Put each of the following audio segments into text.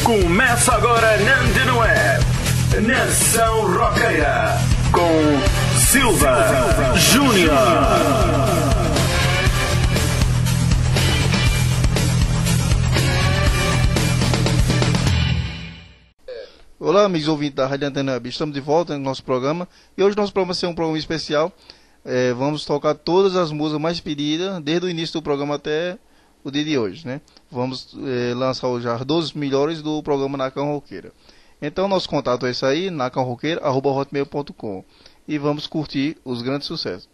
Começa agora na Antena Web, Nação Roqueira, com Silva Júnior. Olá, amigos ouvintes da Rádio Antena Web, estamos de volta no nosso programa e hoje nosso programa vai ser um programa especial. Vamos tocar todas as músicas mais pedidas desde o início do programa até o dia de hoje, né? Vamos lançar hoje as 12 melhores do programa Nação Roqueira. Então nosso contato é esse aí, nacanroqueira@hotmail.com, e vamos curtir os grandes sucessos.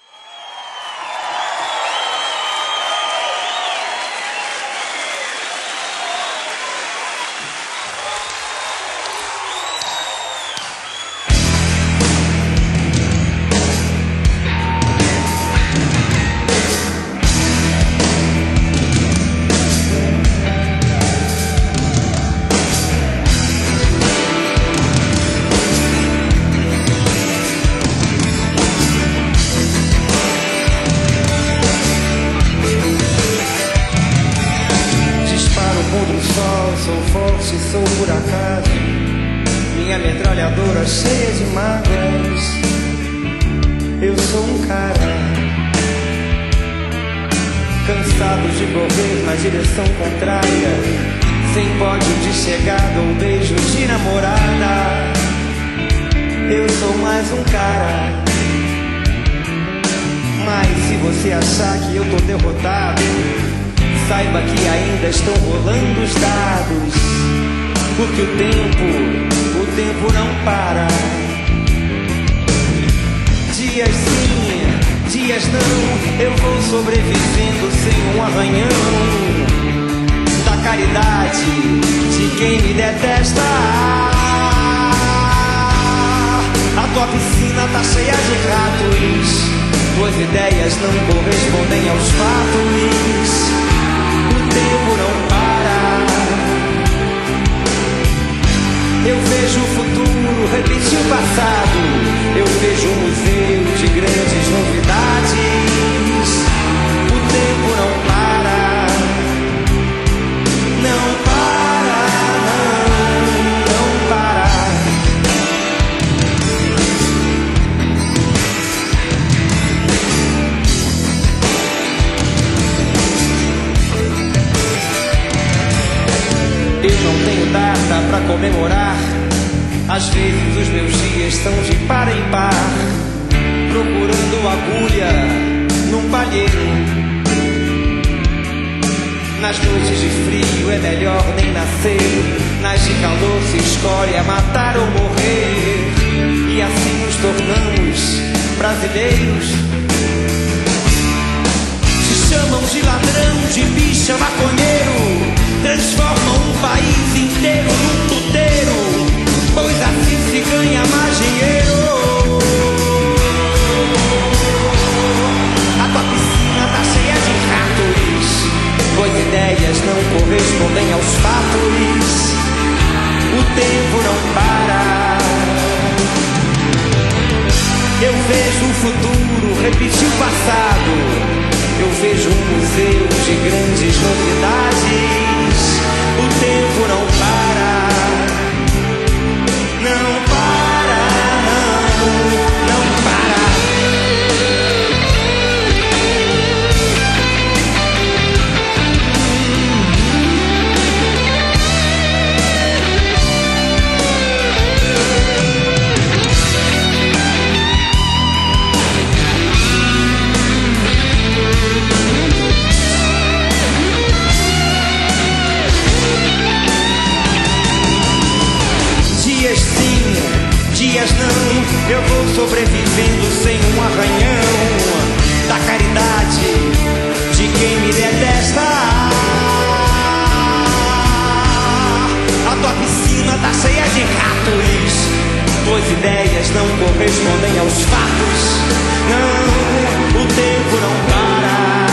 Sou por acaso, minha metralhadora cheia de mágoas. Eu sou um cara cansado de correr na direção contrária, sem pódio de chegada ou beijo de namorada. Eu sou mais um cara. Mas se você achar que eu tô derrotado, saiba que ainda estão rolando os dados, porque o tempo não para. Dias sim, dias não, eu vou sobrevivendo sem um arranhão da caridade de quem me detesta. A tua piscina tá cheia de ratos, tuas ideias não correspondem aos fatos. O tempo não para. Eu vejo o futuro repetir o passado. Eu vejo um museu de grandes novidades. O tempo não para. Não para, não para. Eu não tenho data pra comemorar. Às vezes os meus dias são de par em par, procurando agulha num palheiro. Nas noites de frio é melhor nem nascer, nas de calor se escolhe a matar ou morrer. E assim nos tornamos brasileiros. Se chamam de ladrão, de bicha, maconheiro, transformam um país inteiro num puteiro, pois assim se ganha mais dinheiro. A tua piscina tá cheia de ratos, tuas ideias não correspondem aos fatos. O tempo não para. Eu vejo o futuro repetir o passado. Eu vejo um museu de grandes novidades. O tempo não para. Não para, não para. Dias não, eu vou sobrevivendo sem um arranhão da caridade de quem me detesta. A tua piscina tá cheia de ratos, tuas ideias não correspondem aos fatos. Não, o tempo não para.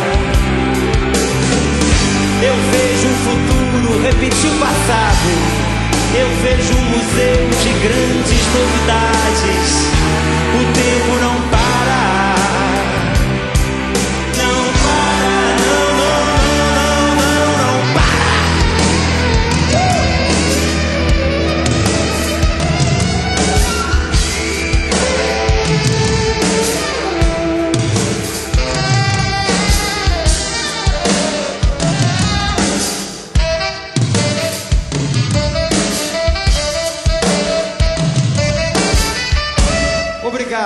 Eu vejo o futuro repetir o passado. Eu vejo um museu de grandes novidades. O tempo não para. Não para, não para.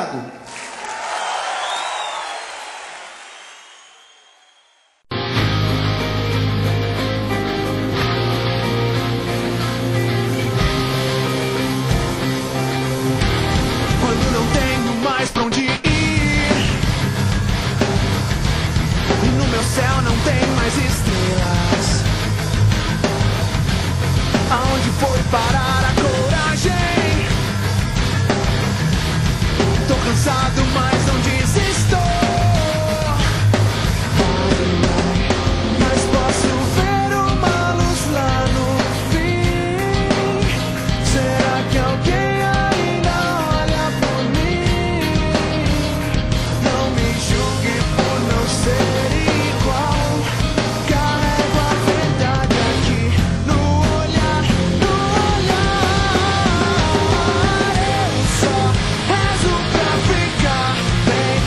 Obrigado. Quando não tenho mais pra onde ir e no meu céu não tem mais estrelas, aonde foi parar a coragem? Tô cansado, mas não desisto. Mas posso ver uma luz lá no fim. Será que alguém ainda olha por mim? Não me julgue por não ser igual. Carrego a verdade aqui no olhar, no olhar. Eu só rezo pra ficar bem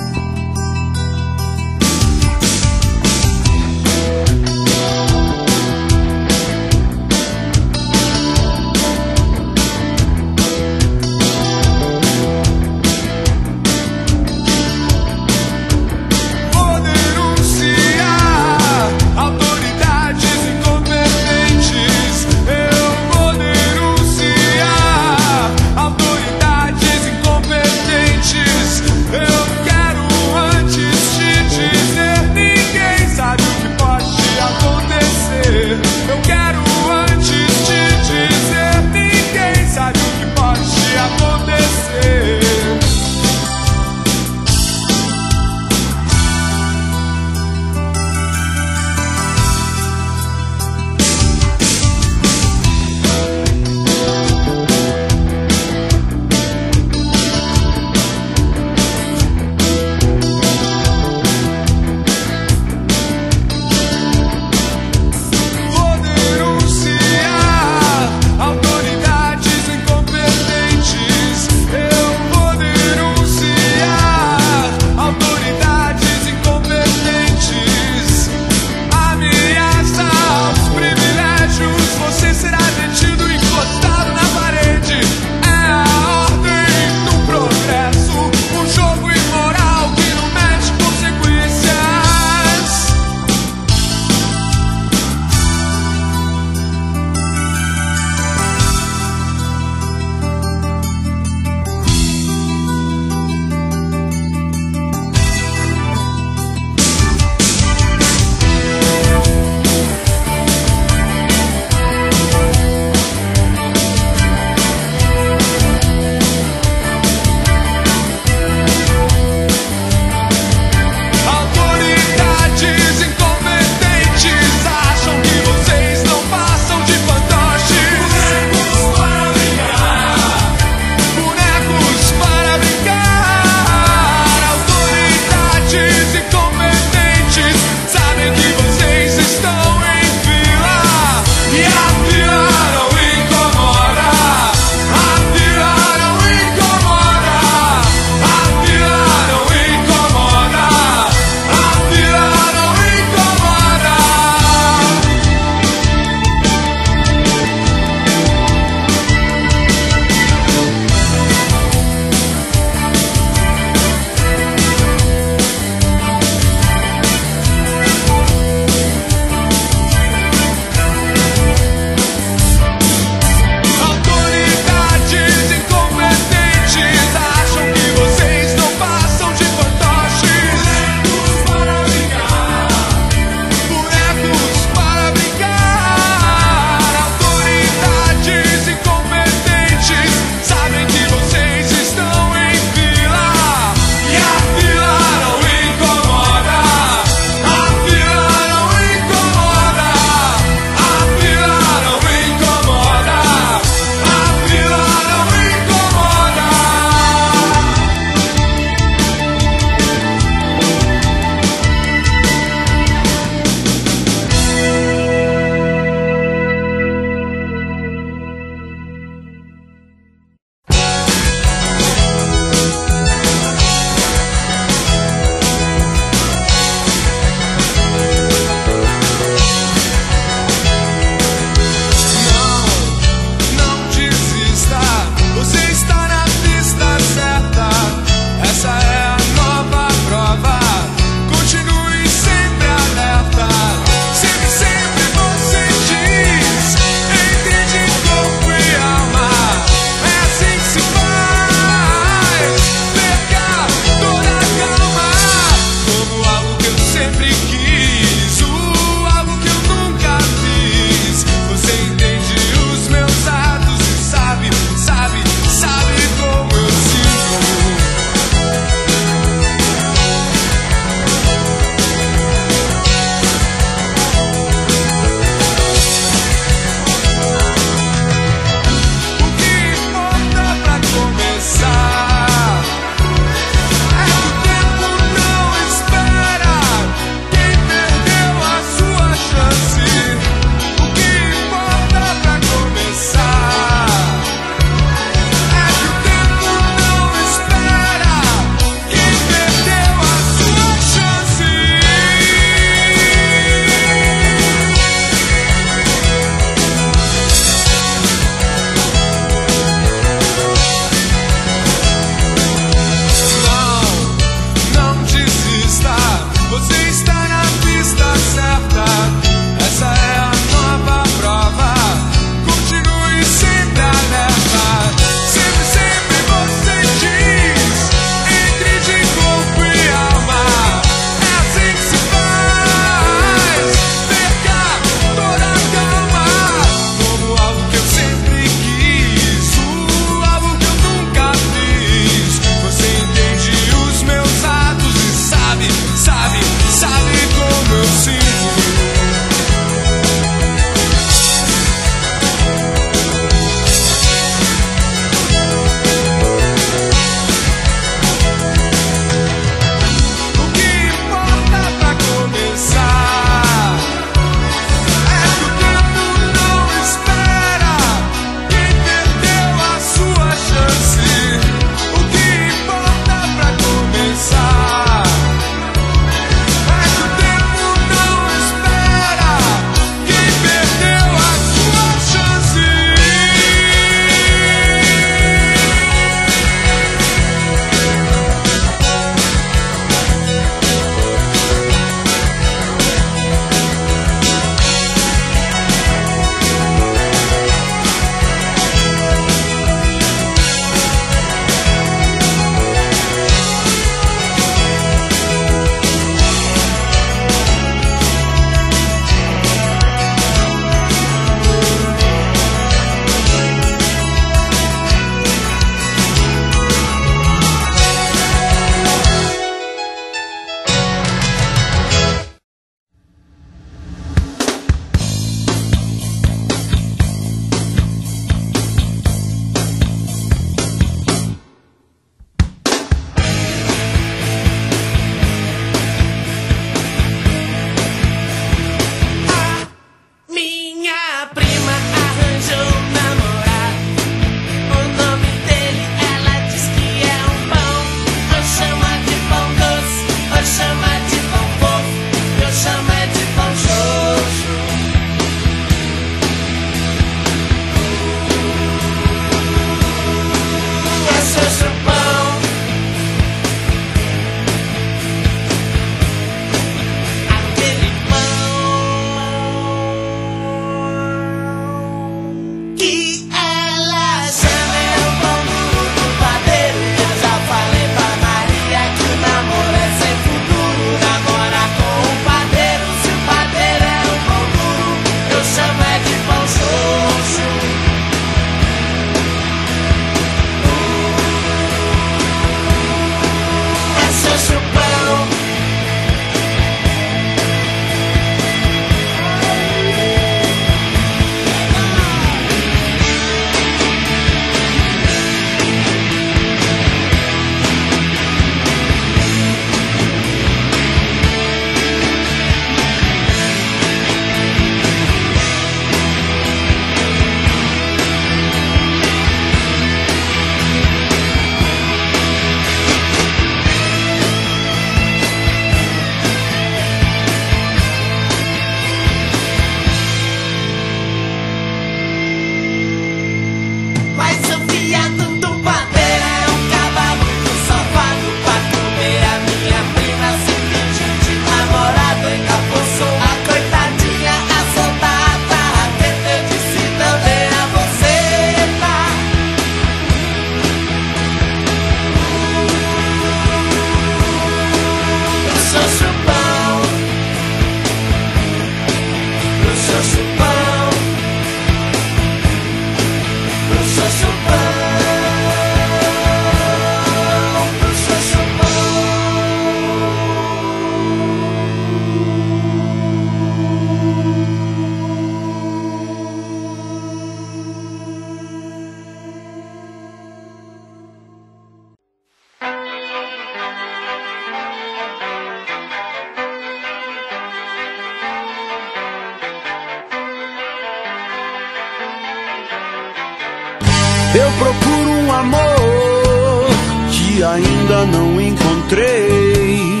Eu procuro um amor que ainda não encontrei,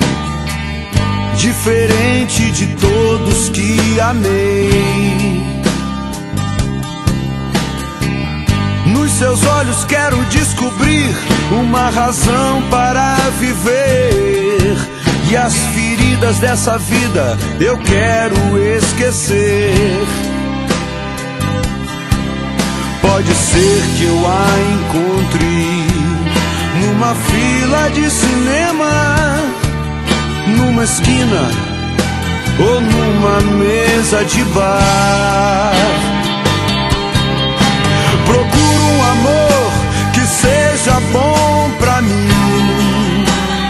diferente de todos que amei. Nos seus olhos quero descobrir uma razão para viver, e as feridas dessa vida eu quero esquecer. Pode ser que eu a encontre numa fila de cinema, numa esquina ou numa mesa de bar. Procuro um amor que seja bom pra mim.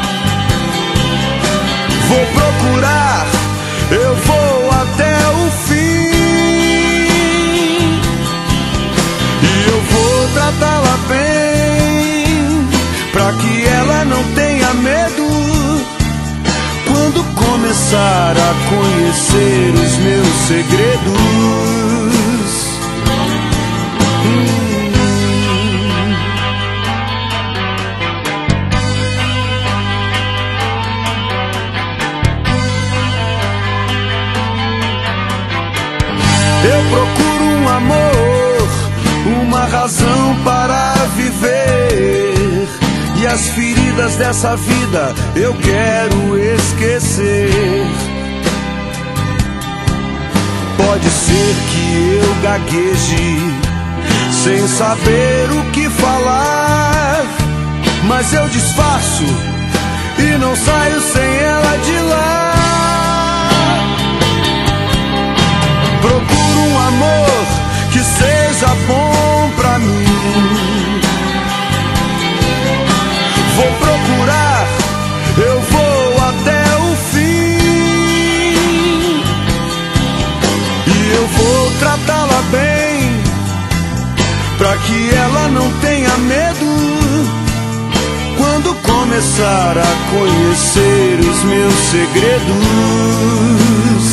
Vou procurar, eu vou até o fim, e eu vou tratá-la bem, pra que ela não tenha medo quando começar a conhecer os meus segredos. Eu procuro um amor, uma razão para viver, e as feridas dessa vida eu quero esquecer. Pode ser que eu gagueje sem saber o que falar, mas eu disfarço e não saio sem ela de lá. Procuro um amor que seja bom pra mim. Vou procurar, eu vou até o fim, e eu vou tratá-la bem, pra que ela não tenha medo quando começar a conhecer os meus segredos.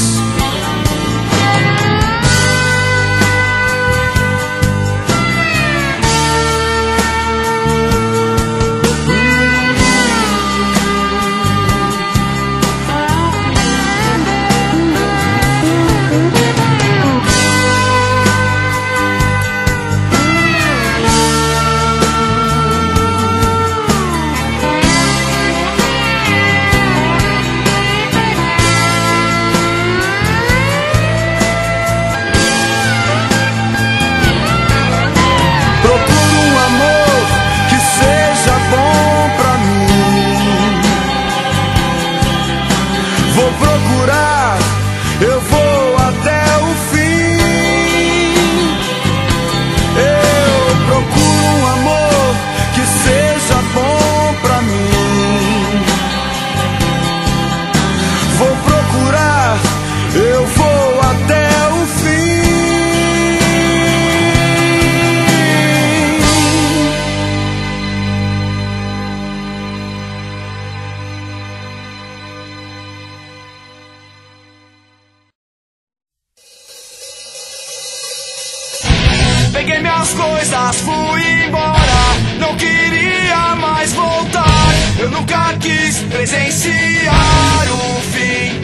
Peguei minhas coisas, fui embora, não queria mais voltar. Eu nunca quis presenciar o fim.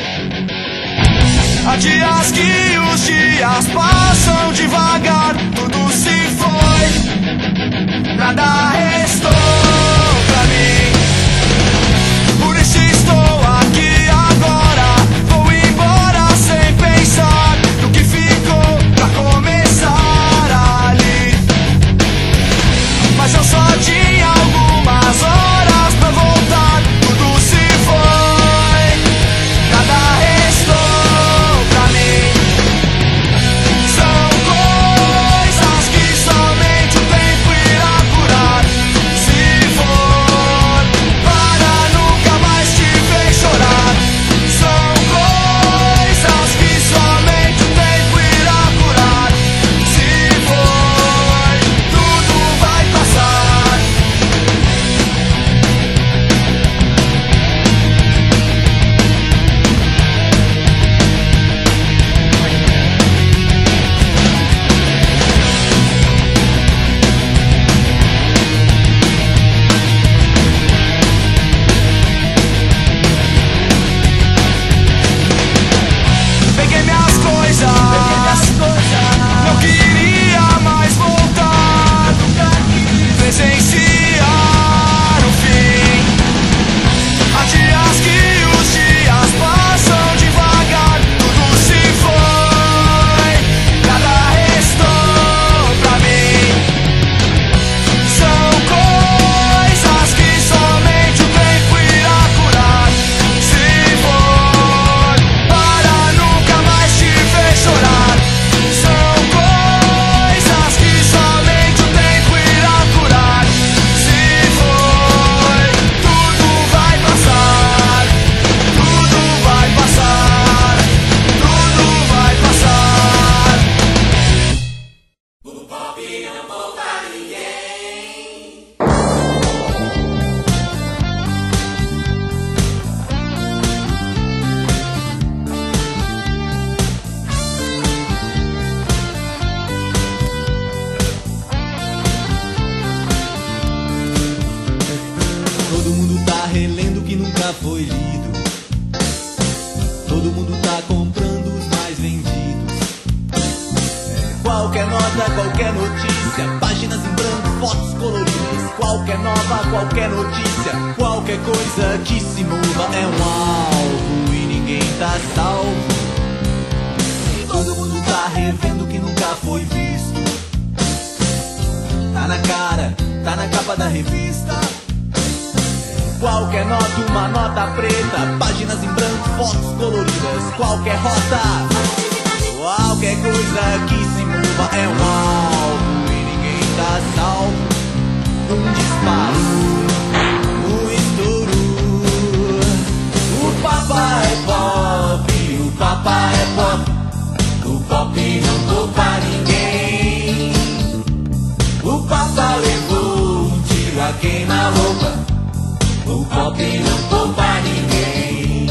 Há dias que os dias passam devagar, tudo se foi, nada restou pra mim. Por isso estou aqui agora, vou embora sem pensar no que ficou pra começar ali. Mas eu só tinha algumas horas pra voltar, tudo se foi, nada restou pra mim. São coisas que somente o tempo irá curar. foi lido. Todo mundo tá comprando os mais vendidos. Qualquer nota, qualquer notícia, páginas em branco, fotos coloridas. Qualquer nova, qualquer notícia, qualquer coisa que se mova é um alvo e ninguém tá salvo. Todo mundo tá revendo o que nunca foi visto. Tá na cara, tá na capa da revista. Qualquer nota, uma nota preta, páginas em branco, fotos coloridas. Qualquer rota, qualquer coisa que se mova é um alvo e ninguém tá salvo. Um disparo, um estouro. O papa é pop, o papa é pop. O pop não poupa ninguém. O papa levou um tiro a queima-roupa. O pop não poupa ninguém.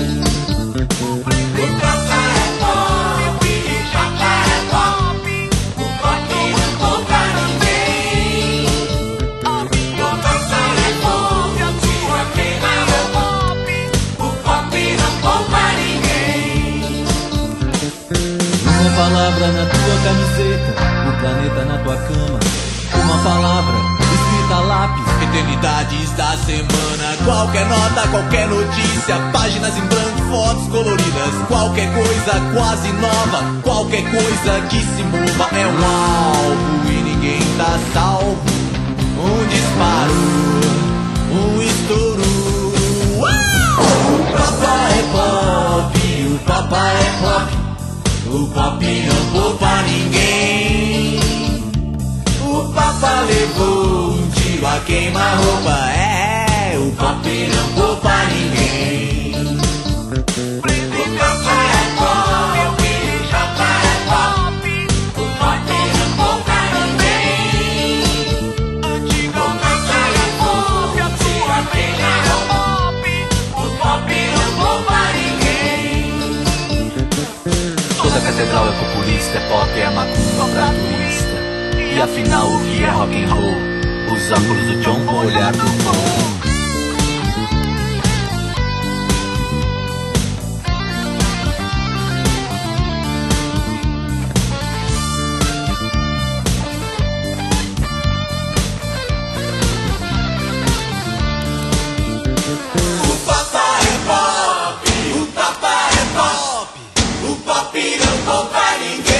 O papa é pop, o papa é pop. O pop não poupa ninguém. O papa levou um tiro a queima-roupa. O pop não poupa ninguém. Uma palavra na tua camiseta, o planeta na tua cama. Uma palavra escrita a lápis, eternidades da semana. Qualquer nota, qualquer notícia, páginas em branco, fotos coloridas. Qualquer coisa quase nova, qualquer coisa que se mova é um alvo e ninguém tá salvo. Um disparo, um estouro. O papa é pop, o papa é pop. O pop não poupa ninguém. O papa levou um tiro a queima-roupa. É, o pop não poupa ninguém. O papa é pop, o papa é pop. O pop não poupa ninguém. O papa levou um tiro a queima-roupa. O pop não poupa ninguém. Toda catedral é populista, é pop, é macumba pra turista. E afinal o que é rock and roll? Os óculos do John com o olhar do Tom. O papa é pop, o papa é pop. O pop não poupa ninguém.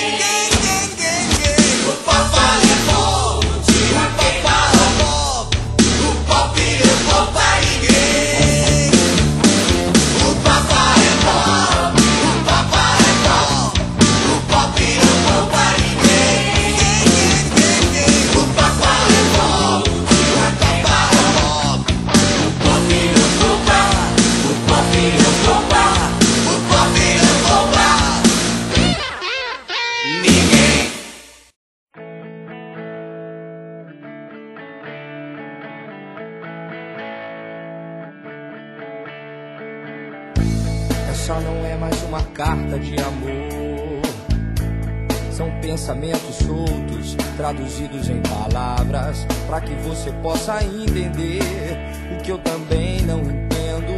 Essa não é mais uma carta de amor. São pensamentos soltos, traduzidos em palavras, para que você possa entender o que eu também não entendo.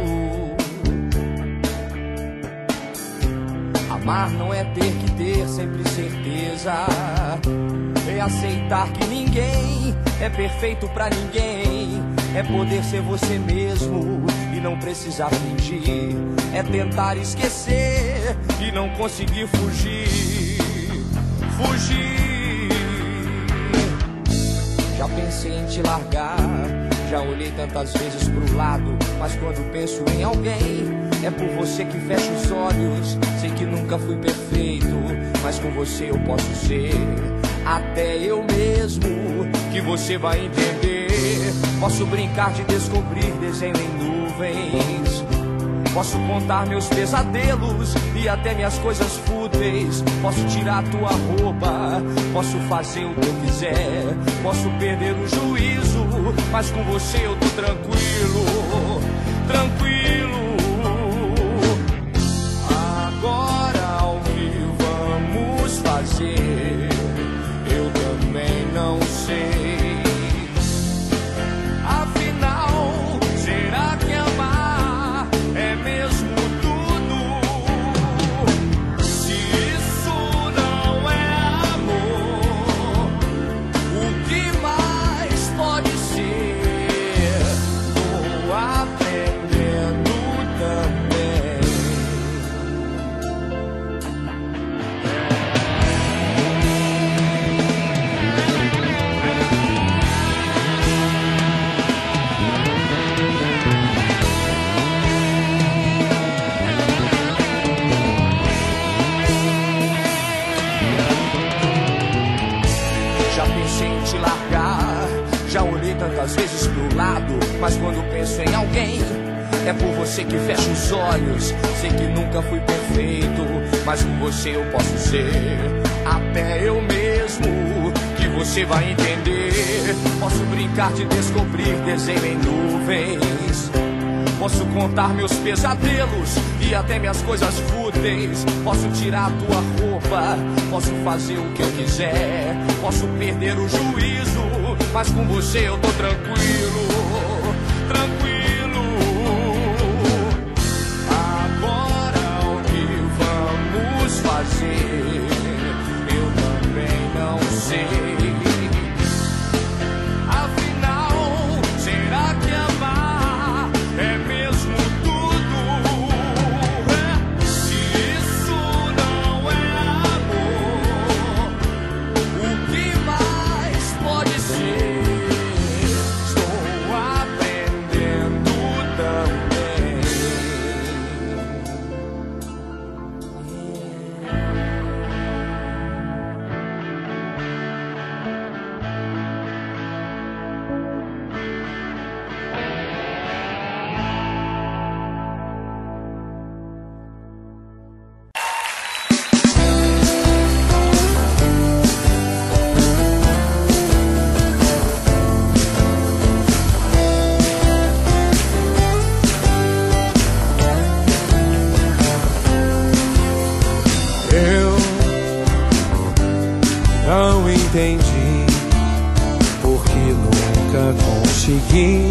Amar não é ter que ter sempre certeza. É aceitar que ninguém é perfeito pra ninguém. É poder ser você mesmo e não precisar fingir. É tentar esquecer e não conseguir fugir. Fugir. Já pensei em te largar, já olhei tantas vezes pro lado, mas quando penso em alguém, é por você que fecho os olhos. Sei que nunca fui perfeito, mas com você eu posso ser até eu mesmo, que você vai entender. Posso brincar de descobrir desenho em nuvens. Posso contar meus pesadelos e até minhas coisas fúteis. Posso tirar tua roupa, posso fazer o que eu quiser. Posso perder o juízo, mas com você eu tô tranquilo. Tranquilo. Agora o que vamos fazer? Eu também não sei. Afinal, será que amar mas quando penso em alguém, é por você que fecho os olhos. Sei que nunca fui perfeito, mas com você eu posso ser até eu mesmo, que você vai entender. Posso brincar de descobrir desenho em nuvens, posso contar meus pesadelos e até minhas coisas fúteis. Posso tirar tua roupa, posso fazer o que eu quiser, posso perder o juízo, mas com você eu tô tranquilo, tranquilo. Agora o que vamos fazer, eu também não sei. Afinal, será que amar é mesmo tudo? Se isso não é amor, o que mais pode ser? Estou aprendendo também. Eu não entendi porque nunca consegui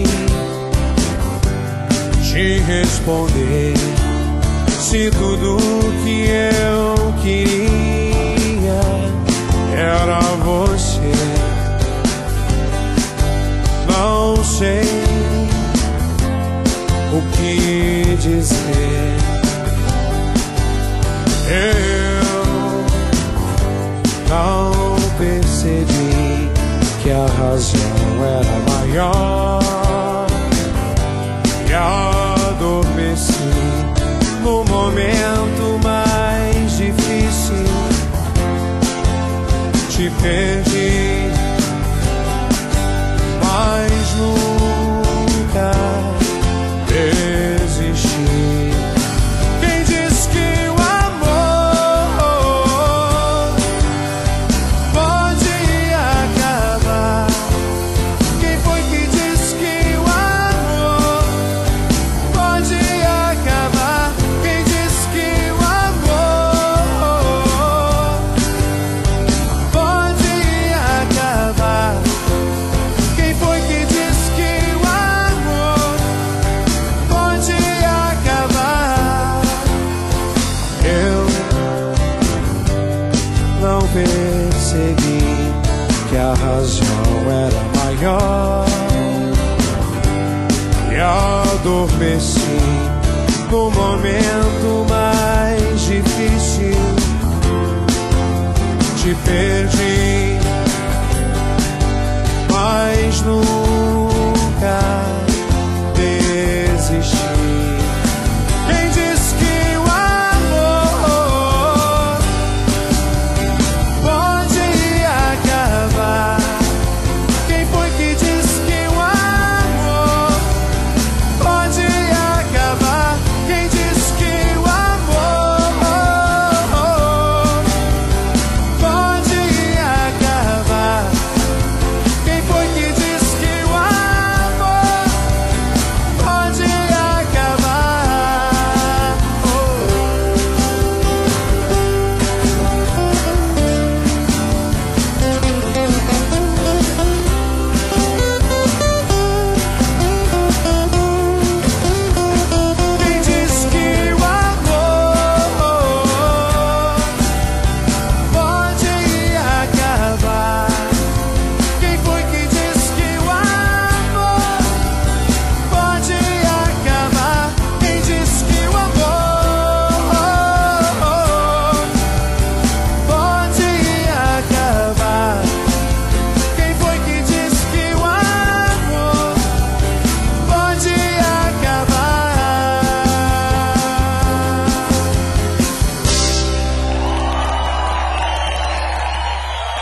te responder. Se tudo que eu queria era você, não sei o que dizer. Eu não percebi que a razão era maior e adormeci no momento mais difícil. Te perdi, mas nunca desisti. Quem diz que o amor pode acabar? Quem foi que diz que o amor pode acabar? Quem diz que o amor pode acabar? Quem foi que diz que o amor pode acabar? Eu não percebi que a razão era maior e adormeci no momento mais difícil. Te perdi, mas nunca desisti. Quem diz que o amor pode acabar? Quem foi que diz que o amor pode acabar? Quem diz que o amor pode acabar? Quem foi que diz que o amor pode acabar? Quem diz que o amor pode acabar? Quem foi que diz que o amor pode acabar? Quem diz que o amor pode acabar? Quem foi que diz que o amor pode acabar?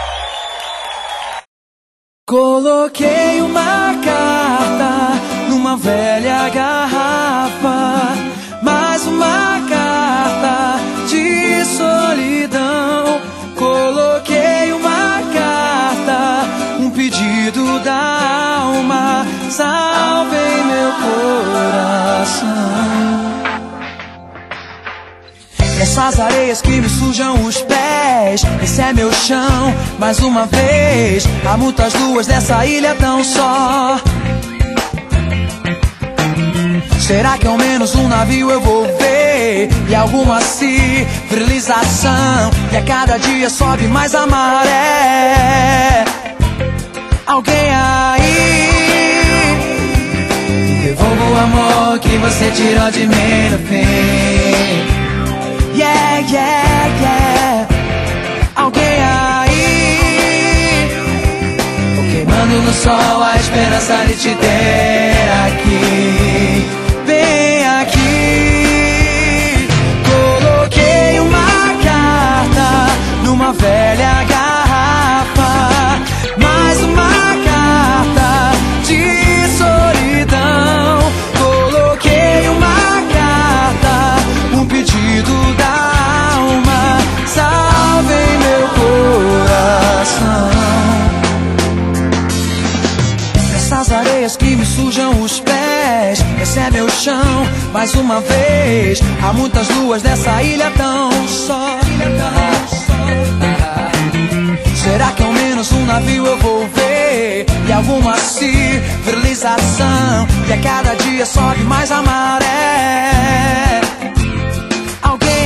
Coloquei uma carta numa numa velha garrafa, mais uma carta de solidão. Coloquei uma carta, um pedido da alma, salvei meu coração. Essas areias que me sujam os pés, esse é meu chão, mais uma vez. Há muitas luas nessa ilha tão só. Será que ao menos um navio eu vou ver? E alguma civilização, e a cada dia sobe mais a maré. Alguém aí, devolva o amor que você tirou de mim no fim. Yeah, yeah, yeah. Alguém aí, queimando no sol a esperança de te ter aqui. Vem aqui. Coloquei uma carta numa velha garrafa, mais uma carta de solidão. Coloquei uma carta, um pedido da alma, salvei meu coração. Essas areias que me sujam os pés, esse é meu chão, mais uma vez. Há muitas luas nessa ilha tão só. Será que ao menos um navio eu vou ver? E alguma civilização, e a cada dia sobe mais a maré. Alguém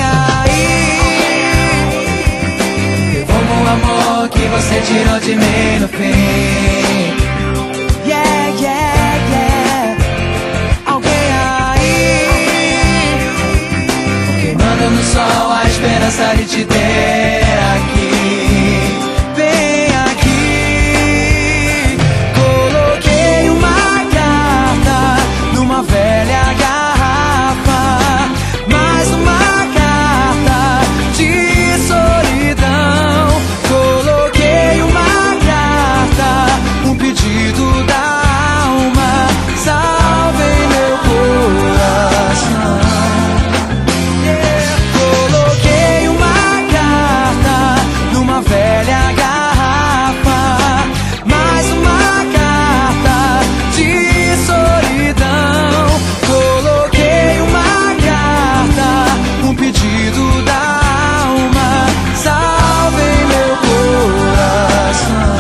aí, devolva o amor que você tirou de mim no fim. Yeah, yeah, yeah. Alguém aí, queimando no sol a esperança de te ter aqui. Vem aqui. Coloquei uma carta numa velha garrafa, mais uma carta de solidão. Coloquei uma carta, um pedido da alma, salvei meu coração. Yeah. Coloquei uma carta numa velha garrafa, mais uma carta de solidão. Coloquei uma carta, um pedido da alma, salvei meu coração.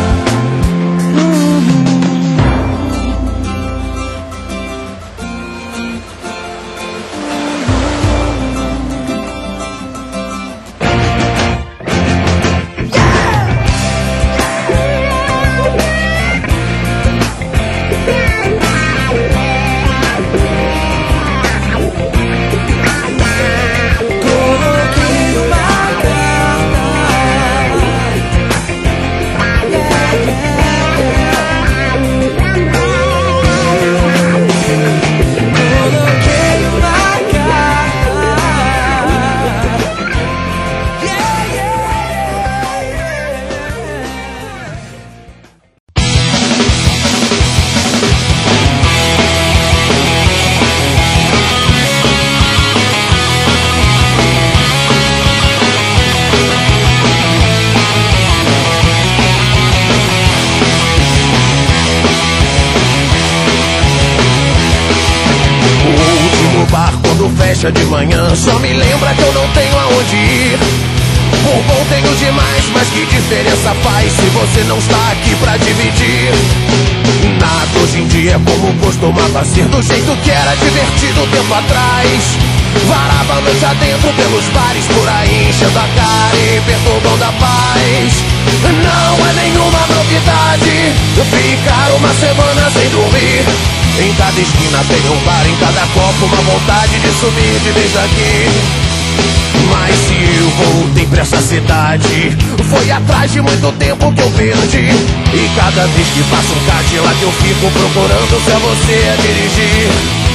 Fecha de manhã, só me lembra que eu não tenho aonde ir. Por bom tenho demais, mas que diferença faz se você não está aqui pra dividir? Nada hoje em dia é como costumava ser, do jeito que era divertido tempo atrás. Varava a noite adentro pelos bares por aí, enchendo a cara e perturbando a paz. Não é nenhuma novidade ficar uma semana sem dormir. Em cada esquina tem um bar, em cada copo uma vontade de sumir de vez aqui. Mas se eu voltei pra essa cidade, foi atrás de muito tempo que eu perdi. E cada vez que passa um Cadillac eu fico procurando se é você a dirigir.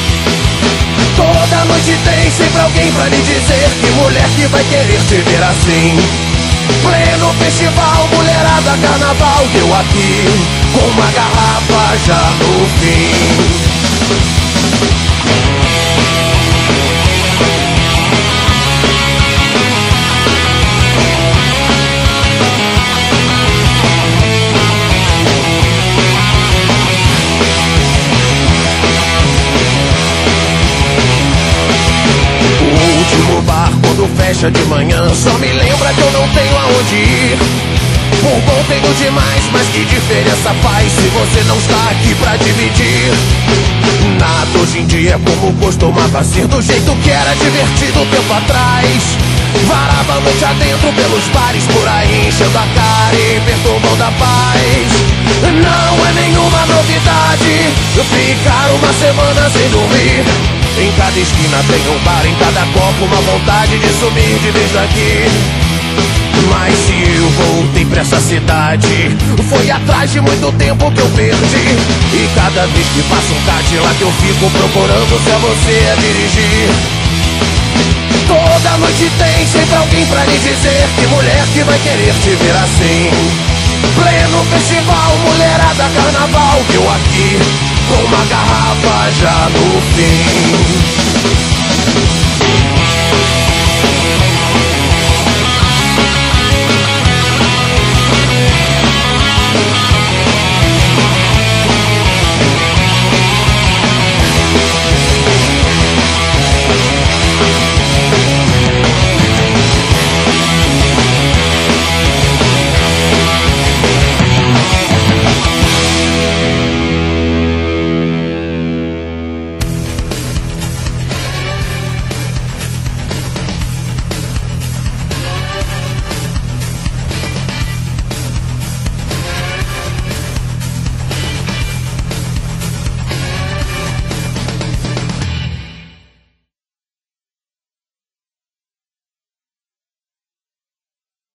Toda noite tem sempre alguém pra lhe dizer que mulher que vai querer te ver assim. Pleno festival, mulherada, carnaval, eu aqui com uma garrafa já no fim. Fecha de manhã, só me lembra que eu não tenho aonde ir. Por bom tenho demais, mas que diferença faz se você não está aqui pra dividir? Nada hoje em dia é como costumava ser, do jeito que era divertido tempo atrás. Varava a noite adentro pelos bares por aí, enchendo a cara e perturbando a paz. Não é nenhuma novidade ficar uma semana sem dormir. Em cada esquina tem um bar, em cada copo uma vontade de sumir de vez daqui. Mas se eu voltei pra essa cidade, foi atrás de muito tempo que eu perdi. E cada vez que passa um Cadillac eu fico procurando se é você a dirigir. Toda noite tem sempre alguém pra lhe dizer que mulher que vai querer te ver assim. Pleno festival, mulherada, carnaval, eu aqui com uma garrafa já no fim.